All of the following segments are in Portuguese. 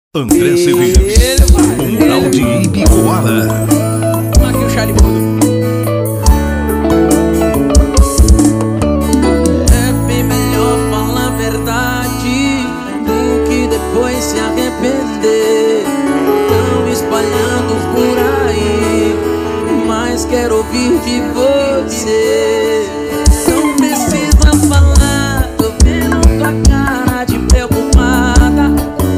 André Cedeiros, Mural de Ibicoara. Aqui o Charimudo. É bem melhor falar a verdade do que depois se arrepender. Tão espalhando por aí, mas quero ouvir de você. Não precisa falar, tô vendo tua cara de preocupada.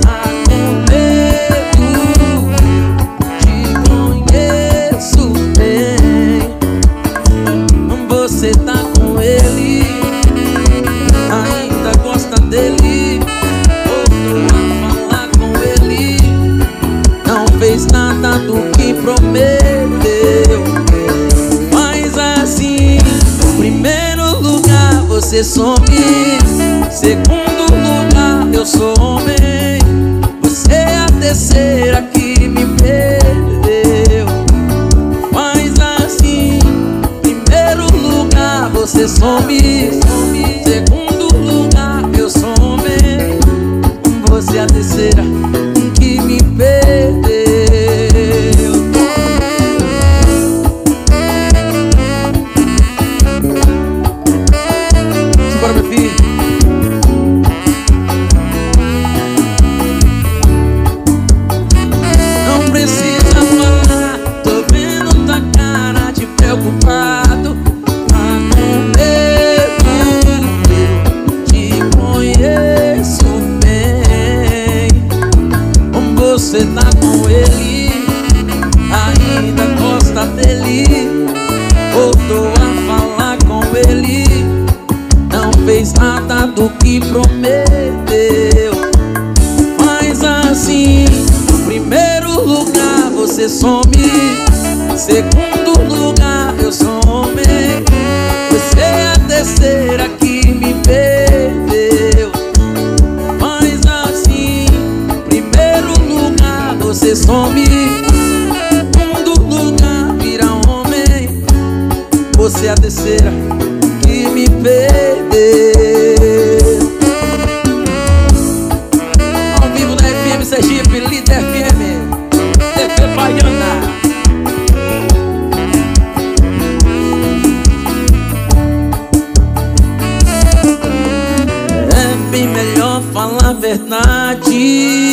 Você tá com ele, ainda gosta dele, voltou a falar com ele, não fez nada do que prometeu. Mas assim, no primeiro lugar você some, segundo lugar eu sou homem, você é a terceira que me perdeu. Você some, segundo lugar eu sou homem, você é a terceira que me perdeu. Bora, meu filho. Não precisa falar, tô vendo tua cara de preocupado. Você tá com ele, ainda gosta dele, voltou a falar com ele, não fez nada do que prometeu. Mas assim, no primeiro lugar você some, segundo lugar eu sou homem, você é a terceira que me perdeu. Mas assim, primeiro lugar você some, segundo lugar vira homem, você é a terceira que me perdeu. Ao vivo da FM Sergipe, Líder FM, TV Baiana. É bem melhor falar a verdade